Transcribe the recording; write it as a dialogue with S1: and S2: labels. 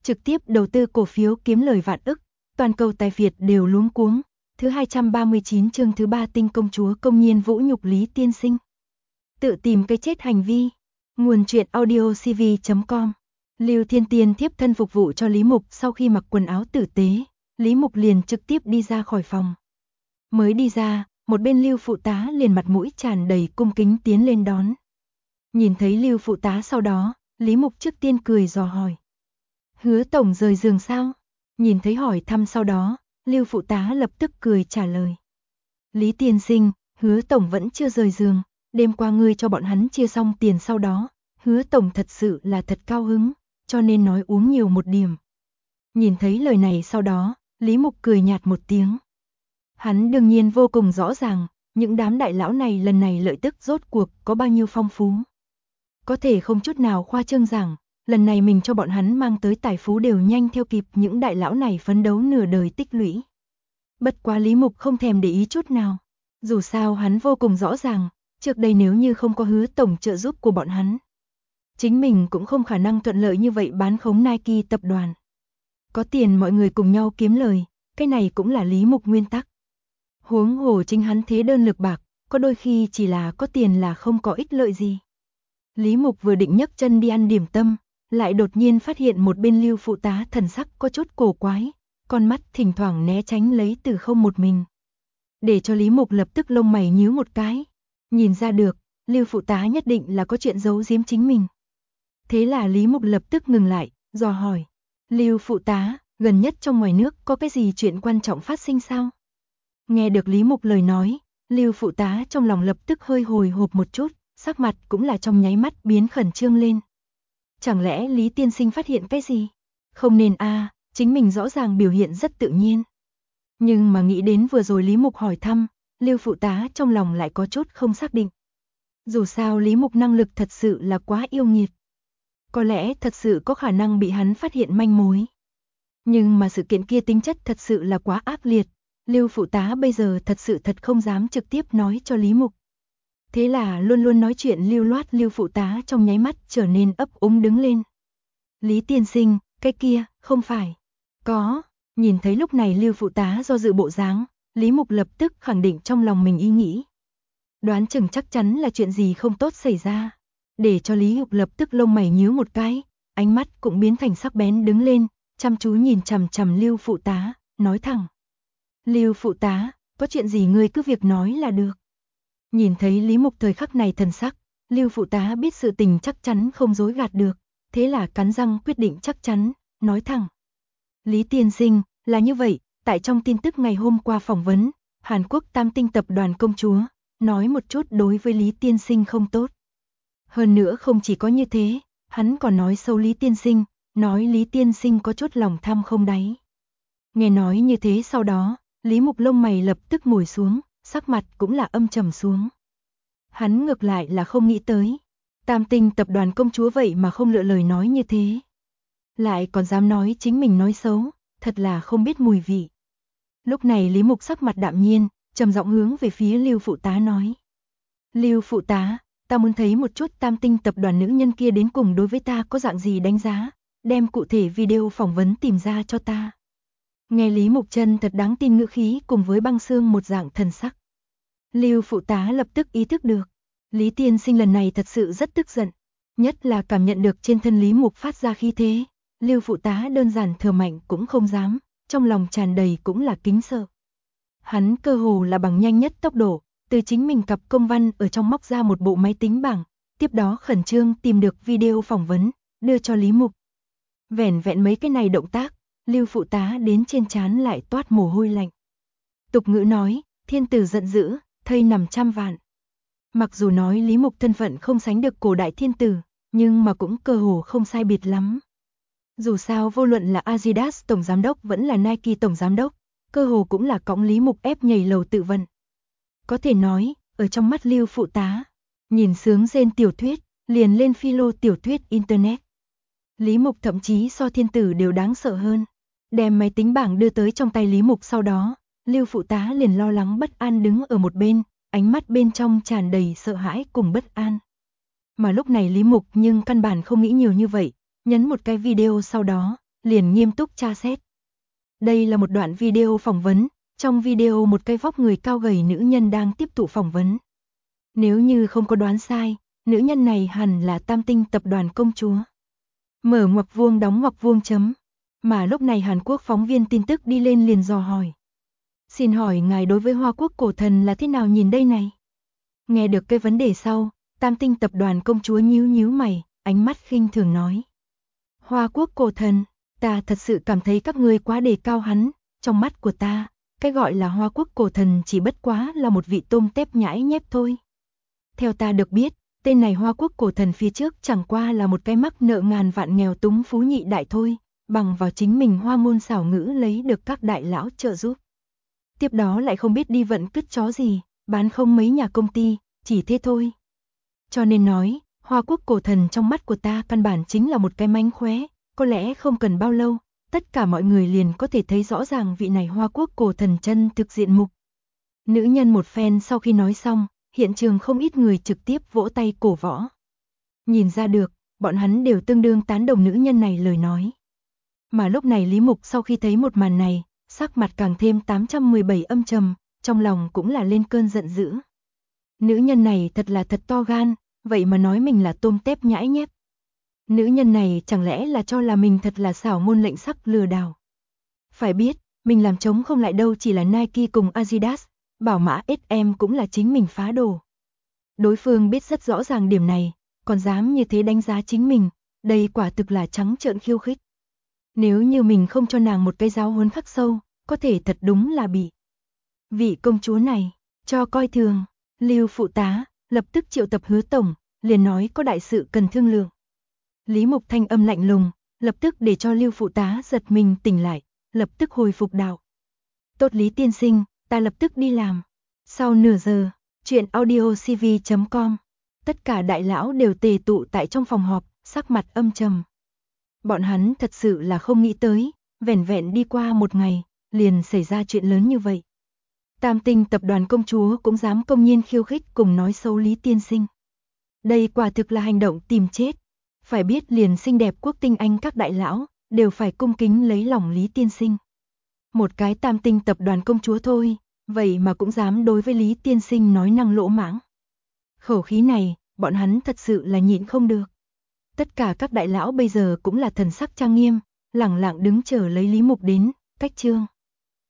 S1: trực tiếp đầu tư cổ phiếu kiếm lời vạn ức, toàn cầu tài Việt đều luống cuống. Thứ 239 chương thứ 3 tinh công chúa công nhiên vũ nhục Lý tiên sinh. Tự tìm cái chết hành vi. Nguồn truyện audiocv.com. Lưu Thiên Tiên thiếp thân phục vụ cho Lý Mục, sau khi mặc quần áo tử tế, Lý Mục liền trực tiếp đi ra khỏi phòng. Mới đi ra, một bên Lưu phụ tá liền mặt mũi tràn đầy cung kính tiến lên đón. Nhìn thấy Lưu phụ tá sau đó, Lý Mục trước tiên cười dò hỏi. Hứa tổng rời giường sao? Nhìn thấy hỏi thăm sau đó, Lưu phụ tá lập tức cười trả lời. Lý tiên sinh, Hứa tổng vẫn chưa rời giường, đêm qua ngươi cho bọn hắn chia xong tiền sau đó, Hứa tổng thật sự là thật cao hứng, cho nên nói uống nhiều một điểm. Nhìn thấy lời này sau đó, Lý Mục cười nhạt một tiếng. Hắn đương nhiên vô cùng rõ ràng, những đám đại lão này lần này lợi tức rốt cuộc có bao nhiêu phong phú. Có thể không chút nào khoa trương rằng, lần này mình cho bọn hắn mang tới tài phú đều nhanh theo kịp những đại lão này phấn đấu nửa đời tích lũy. Bất quá Lý Mục không thèm để ý chút nào. Dù sao hắn vô cùng rõ ràng, trước đây nếu như không có Hứa tổng trợ giúp của bọn hắn, chính mình cũng không khả năng thuận lợi như vậy bán khống Nike tập đoàn. Có tiền mọi người cùng nhau kiếm lời, cái này cũng là Lý Mục nguyên tắc. Huống hồ chính hắn thế đơn lực bạc, có đôi khi chỉ là có tiền là không có ích lợi gì. Lý Mục vừa định nhấc chân đi ăn điểm tâm, lại đột nhiên phát hiện một bên Lưu phụ tá thần sắc có chút cổ quái, con mắt thỉnh thoảng né tránh lấy Từ Không một mình. Để cho Lý Mục lập tức lông mày nhíu một cái, nhìn ra được, Lưu phụ tá nhất định là có chuyện giấu giếm chính mình. Thế là Lý Mục lập tức ngừng lại, dò hỏi. Lưu phụ tá, gần nhất trong ngoài nước có cái gì chuyện quan trọng phát sinh sao? Nghe được Lý Mục lời nói, Lưu phụ tá trong lòng lập tức hơi hồi hộp một chút, sắc mặt cũng là trong nháy mắt biến khẩn trương lên. Chẳng lẽ Lý tiên sinh phát hiện cái gì? Không nên chính mình rõ ràng biểu hiện rất tự nhiên. Nhưng mà nghĩ đến vừa rồi Lý Mục hỏi thăm, Lưu phụ tá trong lòng lại có chút không xác định. Dù sao Lý Mục năng lực thật sự là quá yêu nghiệt. Có lẽ thật sự có khả năng bị hắn phát hiện manh mối. Nhưng mà sự kiện kia tính chất thật sự là quá ác liệt, Lưu phụ tá bây giờ thật sự thật không dám trực tiếp nói cho Lý Mục. Thế là luôn luôn nói chuyện lưu loát Lưu phụ tá trong nháy mắt trở nên ấp úng đứng lên. Lý tiên sinh, cái kia, không phải. Có, nhìn thấy lúc này Lưu phụ tá do dự bộ dáng, Lý Mục lập tức khẳng định trong lòng mình ý nghĩ. Đoán chừng chắc chắn là chuyện gì không tốt xảy ra. Để cho Lý Mục lập tức lông mày nhíu một cái, ánh mắt cũng biến thành sắc bén đứng lên, chăm chú nhìn chằm chằm Lưu phụ tá, nói thẳng. Lưu phụ tá, có chuyện gì ngươi cứ việc nói là được. Nhìn thấy Lý Mục thời khắc này thần sắc, Lưu phụ tá biết sự tình chắc chắn không dối gạt được, thế là cắn răng quyết định chắc chắn, nói thẳng. Lý tiên sinh, là như vậy, tại trong tin tức ngày hôm qua phỏng vấn, Hàn Quốc Tam Tinh tập đoàn công chúa, nói một chút đối với Lý tiên sinh không tốt. Hơn nữa không chỉ có như thế, hắn còn nói xấu Lý tiên sinh, nói Lý tiên sinh có chút lòng tham không đáy. Nghe nói như thế sau đó, Lý Mục lông mày lập tức ngồi xuống, sắc mặt cũng là âm trầm xuống. Hắn ngược lại là không nghĩ tới, Tam Tinh tập đoàn công chúa vậy mà không lựa lời nói như thế. Lại còn dám nói chính mình nói xấu, thật là không biết mùi vị. Lúc này Lý Mục sắc mặt đạm nhiên, trầm giọng hướng về phía Lưu phụ tá nói. Lưu phụ tá, ta muốn thấy một chút Tam Tinh tập đoàn nữ nhân kia đến cùng đối với ta có dạng gì đánh giá, đem cụ thể video phỏng vấn tìm ra cho ta. Nghe Lý Mục chân thật đáng tin ngữ khí cùng với băng xương một dạng thần sắc. Lưu phụ tá lập tức ý thức được, Lý tiên sinh lần này thật sự rất tức giận, nhất là cảm nhận được trên thân Lý Mục phát ra khí thế, Lưu phụ tá đơn giản thở mạnh cũng không dám, trong lòng tràn đầy cũng là kính sợ. Hắn cơ hồ là bằng nhanh nhất tốc độ, từ chính mình cặp công văn ở trong móc ra một bộ máy tính bảng, tiếp đó khẩn trương tìm được video phỏng vấn, đưa cho Lý Mục. Vẻn vẹn mấy cái này động tác, Lưu phụ tá đến trên trán lại toát mồ hôi lạnh. Tục ngữ nói, thiên tử giận dữ, thây nằm trăm vạn. Mặc dù nói Lý Mục thân phận không sánh được cổ đại thiên tử, nhưng mà cũng cơ hồ không sai biệt lắm. Dù sao vô luận là Adidas tổng giám đốc vẫn là Nike tổng giám đốc, cơ hồ cũng là cõng Lý Mục ép nhảy lầu tự vận. Có thể nói, ở trong mắt Lưu phụ tá, nhìn sướng rên tiểu thuyết, liền lên philo tiểu thuyết internet. Lý Mục thậm chí so thiên tử đều đáng sợ hơn. Đem máy tính bảng đưa tới trong tay Lý Mục sau đó, Lưu phụ tá liền lo lắng bất an đứng ở một bên, ánh mắt bên trong tràn đầy sợ hãi cùng bất an. Mà lúc này Lý Mục nhưng căn bản không nghĩ nhiều như vậy, nhấn một cái video sau đó, liền nghiêm túc tra xét. Đây là một đoạn video phỏng vấn, trong video một cái vóc người cao gầy nữ nhân đang tiếp thụ phỏng vấn. Nếu như không có đoán sai, nữ nhân này hẳn là Tam Tinh tập đoàn công chúa. Mở ngoặc vuông đóng ngoặc vuông chấm. Mà lúc này Hàn Quốc phóng viên tin tức đi lên liền dò hỏi. Xin hỏi ngài đối với Hoa Quốc cổ thần là thế nào nhìn đây này? Nghe được cái vấn đề sau, Tam Tinh tập đoàn công chúa nhíu nhíu mày, ánh mắt khinh thường nói. Hoa Quốc cổ thần, ta thật sự cảm thấy các ngươi quá đề cao hắn, trong mắt của ta, cái gọi là Hoa Quốc cổ thần chỉ bất quá là một vị tôm tép nhãi nhép thôi. Theo ta được biết, tên này Hoa Quốc cổ thần phía trước chẳng qua là một cái mắc nợ ngàn vạn nghèo túng phú nhị đại thôi, bằng vào chính mình hoa ngôn xảo ngữ lấy được các đại lão trợ giúp. Tiếp đó lại không biết đi vận cứt chó gì, bán không mấy nhà công ty, chỉ thế thôi. Cho nên nói, Hoa Quốc cổ thần trong mắt của ta căn bản chính là một cái mánh khóe, có lẽ không cần bao lâu, tất cả mọi người liền có thể thấy rõ ràng vị này Hoa Quốc cổ thần chân thực diện mục. Nữ nhân một phen sau khi nói xong, hiện trường không ít người trực tiếp vỗ tay cổ võ. Nhìn ra được, bọn hắn đều tương đương tán đồng nữ nhân này lời nói. Mà lúc này Lý Mục sau khi thấy một màn này, sắc mặt càng thêm 817 âm trầm, trong lòng cũng là lên cơn giận dữ. Nữ nhân này thật là thật to gan, vậy mà nói mình là tôm tép nhãi nhép. Nữ nhân này chẳng lẽ là cho là mình thật là xảo ngôn lệnh sắc lừa đảo. Phải biết, mình làm chống không lại đâu chỉ là Nike cùng Adidas, bảo mã SM cũng là chính mình phá đồ. Đối phương biết rất rõ ràng điểm này, còn dám như thế đánh giá chính mình, đây quả thực là trắng trợn khiêu khích. Nếu như mình không cho nàng một cái giáo huấn khắc sâu, có thể thật đúng là bị vị công chúa này cho coi thường. Lưu phụ tá lập tức triệu tập Hứa tổng, liền nói có đại sự cần thương lượng. Lý Mục thanh âm lạnh lùng, lập tức để cho Lưu phụ tá giật mình tỉnh lại, lập tức hồi phục đạo. Tốt Lý tiên sinh, ta lập tức đi làm. Sau nửa giờ, chuyện audiocv.com, tất cả đại lão đều tề tụ tại trong phòng họp, sắc mặt âm trầm. Bọn hắn thật sự là không nghĩ tới, vẻn vẹn đi qua một ngày, liền xảy ra chuyện lớn như vậy. Tam Tinh tập đoàn công chúa cũng dám công nhiên khiêu khích cùng nói xấu Lý tiên sinh. Đây quả thực là hành động tìm chết. Phải biết liền xinh đẹp quốc tinh anh các đại lão, đều phải cung kính lấy lòng Lý tiên sinh. Một cái Tam Tinh tập đoàn công chúa thôi, vậy mà cũng dám đối với Lý tiên sinh nói năng lỗ mãng. Khẩu khí này, bọn hắn thật sự là nhịn không được. Tất cả các đại lão bây giờ cũng là thần sắc trang nghiêm, lẳng lặng đứng chờ lấy Lý Mục đến, cách chương.